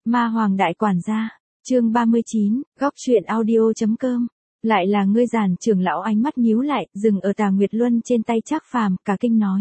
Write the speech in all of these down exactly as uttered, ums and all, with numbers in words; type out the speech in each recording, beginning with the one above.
Ma Hoàng Đại Quản Gia, chương ba mươi chín, góc truyện audio.com. Lại là ngươi Giản trưởng lão ánh mắt nhíu lại, dừng ở Tà Nguyệt Luân trên tay Trác Phàm, cả kinh nói.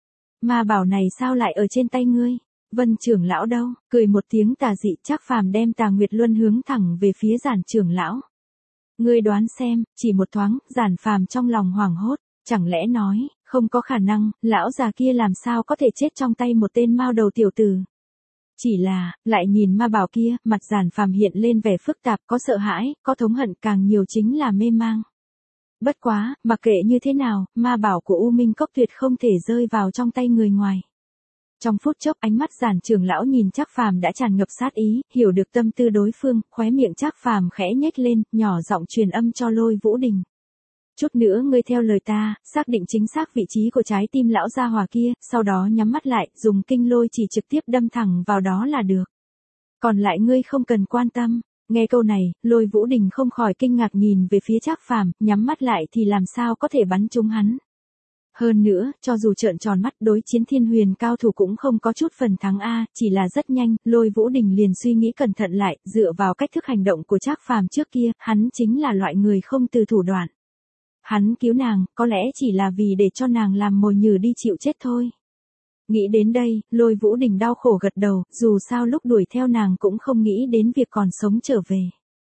Ma bảo này sao lại ở trên tay ngươi? Vân trưởng lão đâu? Cười một tiếng tà dị, Trác Phàm đem Tà Nguyệt Luân hướng thẳng về phía Giản trưởng lão. Ngươi đoán xem, chỉ một thoáng, Giản Phàm trong lòng hoảng hốt, chẳng lẽ nói, không có khả năng, lão già kia làm sao có thể chết trong tay một tên mao đầu tiểu tử. Chỉ là, lại nhìn ma bảo kia, mặt Giản Phàm hiện lên vẻ phức tạp, có sợ hãi, có thống hận, càng nhiều chính là mê mang. Bất quá, mặc kệ như thế nào, ma bảo của U Minh Cốc tuyệt không thể rơi vào trong tay người ngoài. Trong phút chốc ánh mắt Giản trưởng lão nhìn Trác Phàm đã tràn ngập sát ý, hiểu được tâm tư đối phương, khóe miệng Trác Phàm khẽ nhếch lên, nhỏ giọng truyền âm cho Lôi Vũ Đình. Chút nữa ngươi theo lời ta, xác định chính xác vị trí của trái tim lão gia hỏa kia, sau đó nhắm mắt lại, dùng kinh lôi chỉ trực tiếp đâm thẳng vào đó là được. Còn lại ngươi không cần quan tâm. Nghe câu này, Lôi Vũ Đình không khỏi kinh ngạc nhìn về phía Trác Phàm, nhắm mắt lại thì làm sao có thể bắn trúng hắn. Hơn nữa, cho dù trợn tròn mắt đối chiến thiên huyền cao thủ cũng không có chút phần thắng a, chỉ là rất nhanh, Lôi Vũ Đình liền suy nghĩ cẩn thận lại, dựa vào cách thức hành động của Trác Phàm trước kia, hắn chính là loại người không từ thủ đoạn. Hắn cứu nàng, có lẽ chỉ là vì để cho nàng làm mồi nhử đi chịu chết thôi. Nghĩ đến đây, Lôi Vũ Đình đau khổ gật đầu, dù sao lúc đuổi theo nàng cũng không nghĩ đến việc còn sống trở về.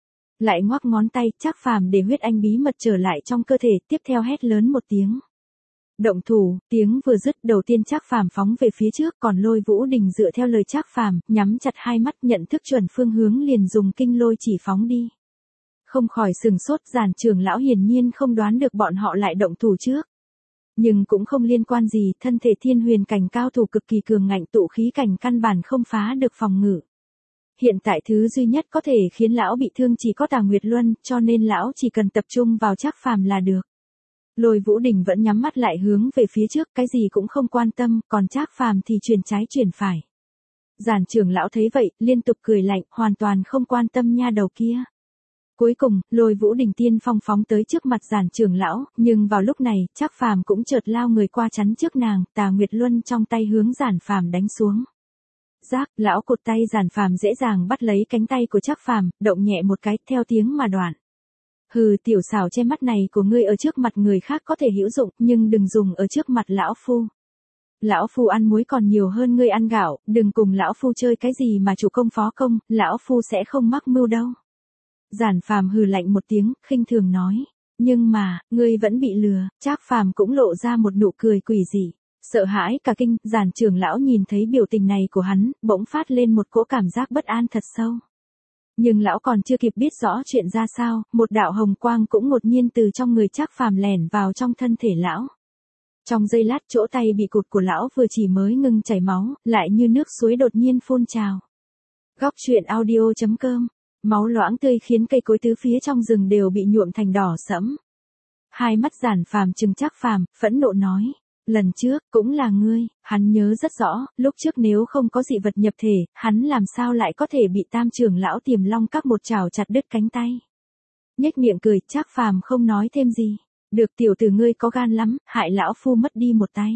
Lại ngoắc ngón tay, Trác Phàm để huyết anh bí mật trở lại trong cơ thể, tiếp theo hét lớn một tiếng. Động thủ, tiếng vừa dứt đầu tiên Trác Phàm phóng về phía trước, còn Lôi Vũ Đình dựa theo lời Trác Phàm, nhắm chặt hai mắt nhận thức chuẩn phương hướng liền dùng kinh lôi chỉ phóng đi. Không khỏi sừng sốt, Giản trưởng lão hiển nhiên không đoán được bọn họ lại động thủ trước. Nhưng cũng không liên quan gì, thân thể thiên huyền cảnh cao thủ cực kỳ cường ngạnh, tụ khí cảnh căn bản không phá được phòng ngự. Hiện tại thứ duy nhất có thể khiến lão bị thương chỉ có Tà Nguyệt Luân, cho nên lão chỉ cần tập trung vào Trác Phàm là được. Lôi Vũ Đình vẫn nhắm mắt lại hướng về phía trước, cái gì cũng không quan tâm, còn Trác Phàm thì chuyển trái chuyển phải. Giản trưởng lão thấy vậy, liên tục cười lạnh, hoàn toàn không quan tâm nha đầu kia. Cuối cùng, Lôi Vũ Đình tiên phong phóng tới trước mặt Giản trưởng lão, nhưng vào lúc này, Trác Phàm cũng chợt lao người qua chắn trước nàng, Tà Nguyệt Luân trong tay hướng Giản Phàm đánh xuống. Rác, lão cụt tay Giản Phàm dễ dàng bắt lấy cánh tay của Trác Phàm, động nhẹ một cái, theo tiếng mà đoạn. Hừ, tiểu xảo che mắt này của ngươi ở trước mặt người khác có thể hữu dụng, nhưng đừng dùng ở trước mặt lão phu. Lão phu ăn muối còn nhiều hơn ngươi ăn gạo, đừng cùng lão phu chơi cái gì mà chủ công phó công, lão phu sẽ không mắc mưu đâu. Giản Phàm hừ lạnh một tiếng, khinh thường nói, nhưng mà, ngươi vẫn bị lừa. Trác Phàm cũng lộ ra một nụ cười quỷ dị, sợ hãi cả kinh. Giản trưởng lão nhìn thấy biểu tình này của hắn, bỗng phát lên một cỗ cảm giác bất an thật sâu. Nhưng lão còn chưa kịp biết rõ chuyện ra sao, một đạo hồng quang cũng ngột nhiên từ trong người Trác Phàm lẻn vào trong thân thể lão. Trong giây lát, chỗ tay bị cụt của lão vừa chỉ mới ngừng chảy máu, lại như nước suối đột nhiên phun trào. Góc truyện audio.com. Máu loãng tươi khiến cây cối tứ phía trong rừng đều bị nhuộm thành đỏ sẫm. Hai mắt Giản Phàm trừng Trác Phàm, phẫn nộ nói, lần trước, cũng là ngươi. Hắn nhớ rất rõ, lúc trước nếu không có dị vật nhập thể, hắn làm sao lại có thể bị Tam trưởng lão Tiềm Long Các một chảo chặt đứt cánh tay. Nhếch miệng cười, Trác Phàm không nói thêm gì. Được, tiểu tử ngươi có gan lắm, hại lão phu mất đi một tay.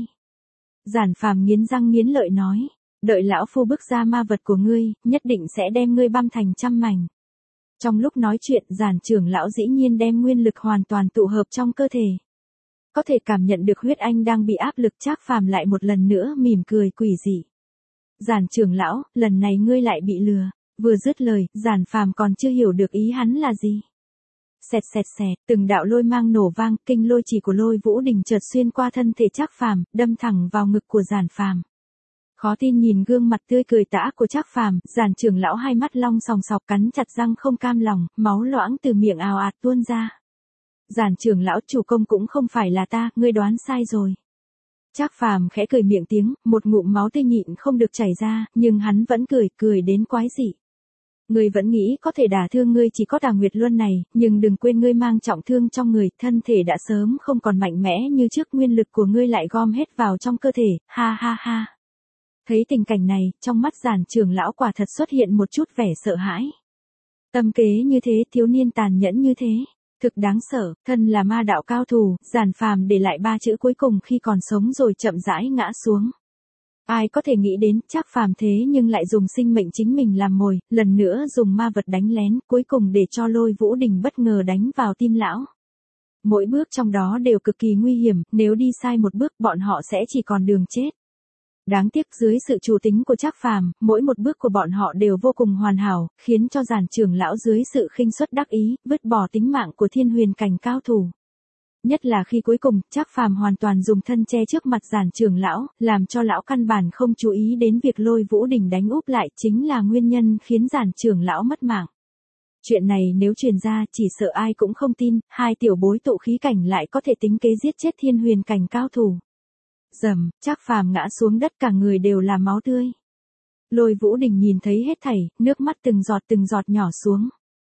Giản Phàm nghiến răng nghiến lợi nói, đợi lão phu bước ra ma vật của ngươi, nhất định sẽ đem ngươi băm thành trăm mảnh. Trong lúc nói chuyện, Giản trưởng lão dĩ nhiên đem nguyên lực hoàn toàn tụ hợp trong cơ thể. Có thể cảm nhận được huyết anh đang bị áp lực. Trác Phàm lại một lần nữa mỉm cười quỷ dị. Giản trưởng lão, lần này ngươi lại bị lừa. Vừa dứt lời, Giản Phàm còn chưa hiểu được ý hắn là gì. Xẹt xẹt xẹt, từng đạo lôi mang nổ vang, kinh lôi chỉ của Lôi Vũ Đình chợt xuyên qua thân thể Trác Phàm, đâm thẳng vào ngực của Giản Phàm. Khó tin nhìn gương mặt tươi cười tả của Trác Phàm, Giản trưởng lão hai mắt long sòng sọc cắn chặt răng không cam lòng, máu loãng từ miệng ào ạt tuôn ra. Giản trưởng lão, chủ công cũng không phải là ta, ngươi đoán sai rồi. Trác Phàm khẽ cười miệng tiếng, một ngụm máu tươi nhịn không được chảy ra, nhưng hắn vẫn cười, cười đến quái dị. Ngươi vẫn nghĩ có thể đả thương ngươi chỉ có Tà Nguyệt Luân này, nhưng đừng quên ngươi mang trọng thương trong người, thân thể đã sớm không còn mạnh mẽ như trước, nguyên lực của ngươi lại gom hết vào trong cơ thể, ha ha ha. Thấy tình cảnh này, trong mắt Giản trưởng lão quả thật xuất hiện một chút vẻ sợ hãi. Tâm kế như thế, thiếu niên tàn nhẫn như thế, thực đáng sợ. Thân là ma đạo cao thủ, Giản Phàm để lại ba chữ cuối cùng khi còn sống rồi chậm rãi ngã xuống. Ai có thể nghĩ đến Trác Phàm thế nhưng lại dùng sinh mệnh chính mình làm mồi, lần nữa dùng ma vật đánh lén, cuối cùng để cho Lôi Vũ Đình bất ngờ đánh vào tim lão. Mỗi bước trong đó đều cực kỳ nguy hiểm, nếu đi sai một bước bọn họ sẽ chỉ còn đường chết. Đáng tiếc dưới sự chủ tính của Trác Phàm, mỗi một bước của bọn họ đều vô cùng hoàn hảo, khiến cho Giản trưởng lão dưới sự khinh suất đắc ý, vứt bỏ tính mạng của thiên huyền cảnh cao thủ. Nhất là khi cuối cùng, Trác Phàm hoàn toàn dùng thân che trước mặt Giản trưởng lão, làm cho lão căn bản không chú ý đến việc Lôi Vũ Đình đánh úp lại chính là nguyên nhân khiến Giản trưởng lão mất mạng. Chuyện này nếu truyền ra chỉ sợ ai cũng không tin, hai tiểu bối tụ khí cảnh lại có thể tính kế giết chết thiên huyền cảnh cao thủ. Rầm, Trác Phàm ngã xuống đất cả người đều là máu tươi. Lôi Vũ Đình nhìn thấy hết thảy, nước mắt từng giọt từng giọt nhỏ xuống.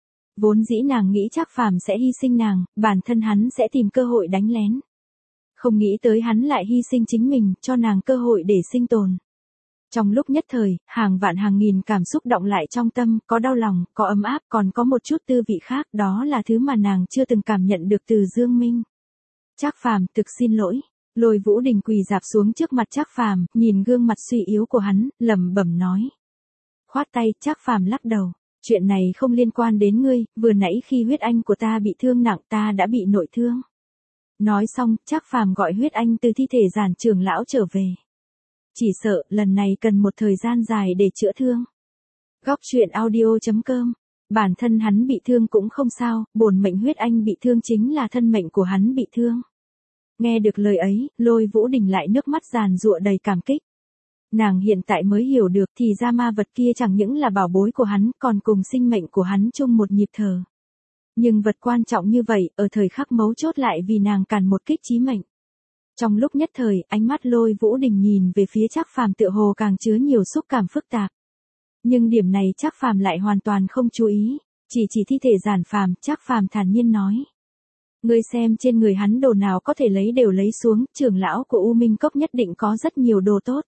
Vốn dĩ nàng nghĩ Trác Phàm sẽ hy sinh nàng, bản thân hắn sẽ tìm cơ hội đánh lén. Không nghĩ tới hắn lại hy sinh chính mình, cho nàng cơ hội để sinh tồn. Trong lúc nhất thời, hàng vạn hàng nghìn cảm xúc động lại trong tâm, có đau lòng, có ấm áp, còn có một chút tư vị khác, đó là thứ mà nàng chưa từng cảm nhận được từ Dương Minh. Trác Phàm, thực xin lỗi. Lôi Vũ Đình quỳ rạp xuống trước mặt Trác Phàm, nhìn gương mặt suy yếu của hắn, lẩm bẩm nói. Khoát tay, Trác Phàm lắc đầu. Chuyện này không liên quan đến ngươi, vừa nãy khi huyết anh của ta bị thương nặng ta đã bị nội thương. Nói xong, Trác Phàm gọi huyết anh từ thi thể Giản trưởng lão trở về. Chỉ sợ, lần này cần một thời gian dài để chữa thương. Góc truyện audio chấm com. Bản thân hắn bị thương cũng không sao, bổn mệnh huyết anh bị thương chính là thân mệnh của hắn bị thương. Nghe được lời ấy, Lôi Vũ Đình lại nước mắt giàn giụa đầy cảm kích. Nàng hiện tại mới hiểu được thì ra ma vật kia chẳng những là bảo bối của hắn, còn cùng sinh mệnh của hắn chung một nhịp thở. Nhưng vật quan trọng như vậy, ở thời khắc mấu chốt lại vì nàng cản một kích chí mệnh. Trong lúc nhất thời, ánh mắt Lôi Vũ Đình nhìn về phía Trác Phàm tựa hồ càng chứa nhiều xúc cảm phức tạp. Nhưng điểm này Trác Phàm lại hoàn toàn không chú ý, chỉ chỉ thi thể Giản Phàm, Trác Phàm thản nhiên nói. Ngươi xem trên người hắn đồ nào có thể lấy đều lấy xuống, trưởng lão của U Minh Cốc nhất định có rất nhiều đồ tốt.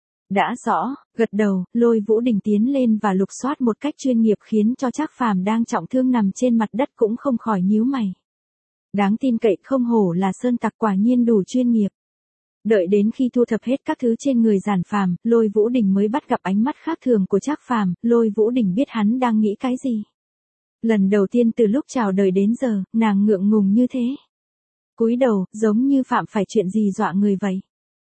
Đã rõ, gật đầu, Lôi Vũ Đình tiến lên và lục soát một cách chuyên nghiệp khiến cho Trác Phàm đang trọng thương nằm trên mặt đất cũng không khỏi nhíu mày. Đáng tin cậy không hổ là sơn tặc, quả nhiên đủ chuyên nghiệp. Đợi đến khi thu thập hết các thứ trên người Giản Phàm, Lôi Vũ Đình mới bắt gặp ánh mắt khác thường của Trác Phàm, Lôi Vũ Đình biết hắn đang nghĩ cái gì. Lần đầu tiên từ lúc chào đời đến giờ, nàng ngượng ngùng như thế. Cúi đầu, giống như phạm phải chuyện gì dọa người vậy.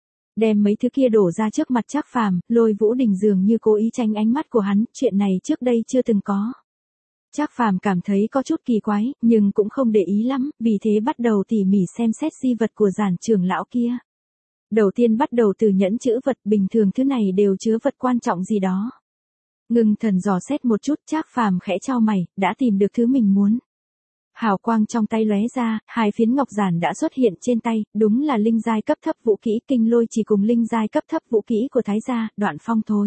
Đem mấy thứ kia đổ ra trước mặt Trác Phàm, Lôi Vũ Đình dường như cố ý tránh ánh mắt của hắn, chuyện này trước đây chưa từng có. Trác Phàm cảm thấy có chút kỳ quái, nhưng cũng không để ý lắm, vì thế bắt đầu tỉ mỉ xem xét di vật của Giản trưởng lão kia. Đầu tiên bắt đầu từ nhẫn chữ vật, bình thường thứ này đều chứa vật quan trọng gì đó. Ngưng thần dò xét một chút, Trác Phàm khẽ chau mày, đã tìm được thứ mình muốn. Hào quang trong tay lóe ra, hai phiến ngọc giản đã xuất hiện trên tay, đúng là linh giai cấp thấp vũ kỹ Kinh Lôi chỉ cùng linh giai cấp thấp vũ kỹ của Thái gia, Đoạn Phong Thối.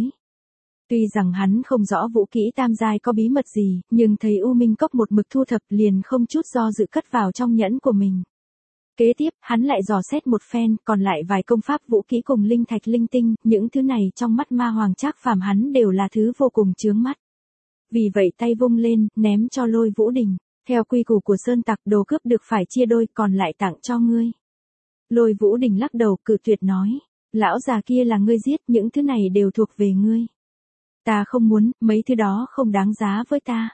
Tuy rằng hắn không rõ vũ kỹ tam giai có bí mật gì, nhưng thấy U Minh Cốc một mực thu thập liền không chút do dự cất vào trong nhẫn của mình. Kế tiếp, hắn lại dò xét một phen, còn lại vài công pháp vũ kỹ cùng linh thạch linh tinh, những thứ này trong mắt ma hoàng Trác Phàm hắn đều là thứ vô cùng chướng mắt. Vì vậy tay vung lên, ném cho Lôi Vũ Đình. Theo quy củ của sơn tặc, đồ cướp được phải chia đôi, còn lại tặng cho ngươi. Lôi Vũ Đình lắc đầu cự tuyệt nói, lão già kia là ngươi giết, những thứ này đều thuộc về ngươi. Ta không muốn, mấy thứ đó không đáng giá với ta.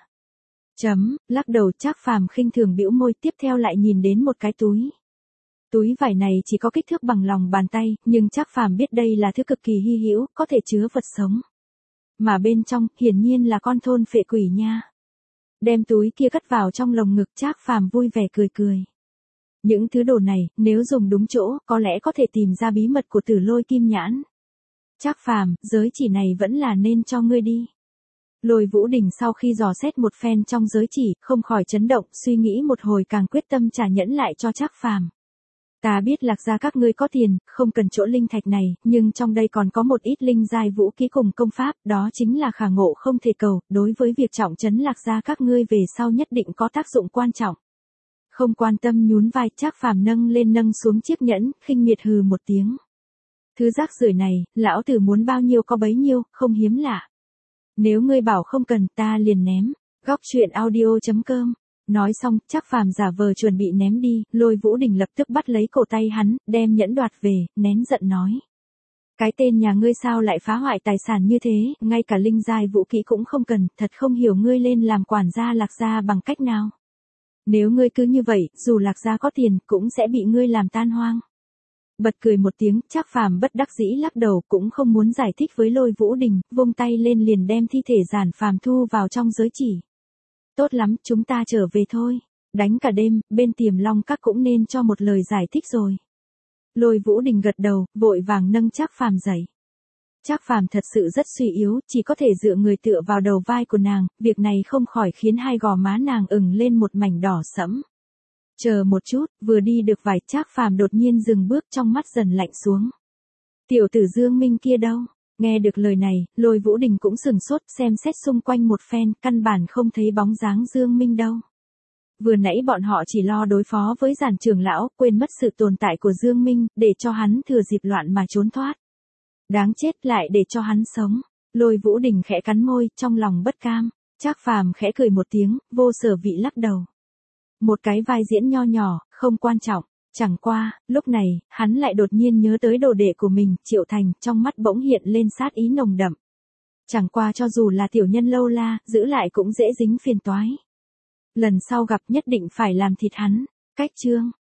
Chấm, lắc đầu Trác Phàm khinh thường bĩu môi, tiếp theo lại nhìn đến một cái túi. Túi vải này chỉ có kích thước bằng lòng bàn tay, nhưng Trác Phàm biết đây là thứ cực kỳ hy hữu, có thể chứa vật sống. Mà bên trong, hiển nhiên là con thôn phệ quỷ nha. Đem túi kia cất vào trong lồng ngực, Trác Phàm vui vẻ cười cười. Những thứ đồ này, nếu dùng đúng chỗ, có lẽ có thể tìm ra bí mật của Tử Lôi Kim Nhãn. Trác Phàm, giới chỉ này vẫn là nên cho ngươi đi. Lôi Vũ Đình sau khi dò xét một phen trong giới chỉ, không khỏi chấn động, suy nghĩ một hồi càng quyết tâm trả nhẫn lại cho Trác Phàm. Ta biết Lạc gia các ngươi có tiền, không cần chỗ linh thạch này, nhưng trong đây còn có một ít linh giai vũ khí cùng công pháp, đó chính là khả ngộ không thể cầu, đối với việc trọng trấn Lạc gia các ngươi về sau nhất định có tác dụng quan trọng. Không quan tâm nhún vai, Trác Phàm nâng lên nâng xuống chiếc nhẫn, khinh miệt hừ một tiếng. Thứ rác rưởi này, lão tử muốn bao nhiêu có bấy nhiêu, không hiếm lạ. Nếu ngươi bảo không cần, ta liền ném. Góc truyện audio chấm com. Nói xong, Trác Phàm giả vờ chuẩn bị ném đi, Lôi Vũ Đình lập tức bắt lấy cổ tay hắn, đem nhẫn đoạt về, nén giận nói. Cái tên nhà ngươi sao lại phá hoại tài sản như thế, ngay cả linh giai vũ kỹ cũng không cần, thật không hiểu ngươi lên làm quản gia Lạc gia bằng cách nào. Nếu ngươi cứ như vậy, dù Lạc gia có tiền, cũng sẽ bị ngươi làm tan hoang. Bật cười một tiếng, Trác Phàm bất đắc dĩ lắc đầu, cũng không muốn giải thích với Lôi Vũ Đình, vung tay lên liền đem thi thể Giản Phàm thu vào trong giới chỉ. Tốt lắm, chúng ta trở về thôi. Đánh cả đêm, bên Tiềm Long Các cũng nên cho một lời giải thích rồi. Lôi Vũ Đình gật đầu, vội vàng nâng Trác Phàm dậy. Trác Phàm thật sự rất suy yếu, chỉ có thể dựa người tựa vào đầu vai của nàng, việc này không khỏi khiến hai gò má nàng ửng lên một mảnh đỏ sẫm. Chờ một chút, vừa đi được vài, Trác Phàm đột nhiên dừng bước, trong mắt dần lạnh xuống. Tiểu tử Dương Minh kia đâu? Nghe được lời này, Lôi Vũ Đình cũng sừng sốt, xem xét xung quanh một phen, căn bản không thấy bóng dáng Dương Minh đâu. Vừa nãy bọn họ chỉ lo đối phó với Giản trưởng lão, quên mất sự tồn tại của Dương Minh, để cho hắn thừa dịp loạn mà trốn thoát. Đáng chết, lại để cho hắn sống. Lôi Vũ Đình khẽ cắn môi, trong lòng bất cam. Trác Phàm khẽ cười một tiếng, vô sở vị lắc đầu. Một cái vai diễn nho nhỏ, không quan trọng. Chẳng qua, lúc này, hắn lại đột nhiên nhớ tới đồ đệ của mình, Triệu Thành, trong mắt bỗng hiện lên sát ý nồng đậm. Chẳng qua cho dù là tiểu nhân lâu la, giữ lại cũng dễ dính phiền toái. Lần sau gặp nhất định phải làm thịt hắn. Cách chương.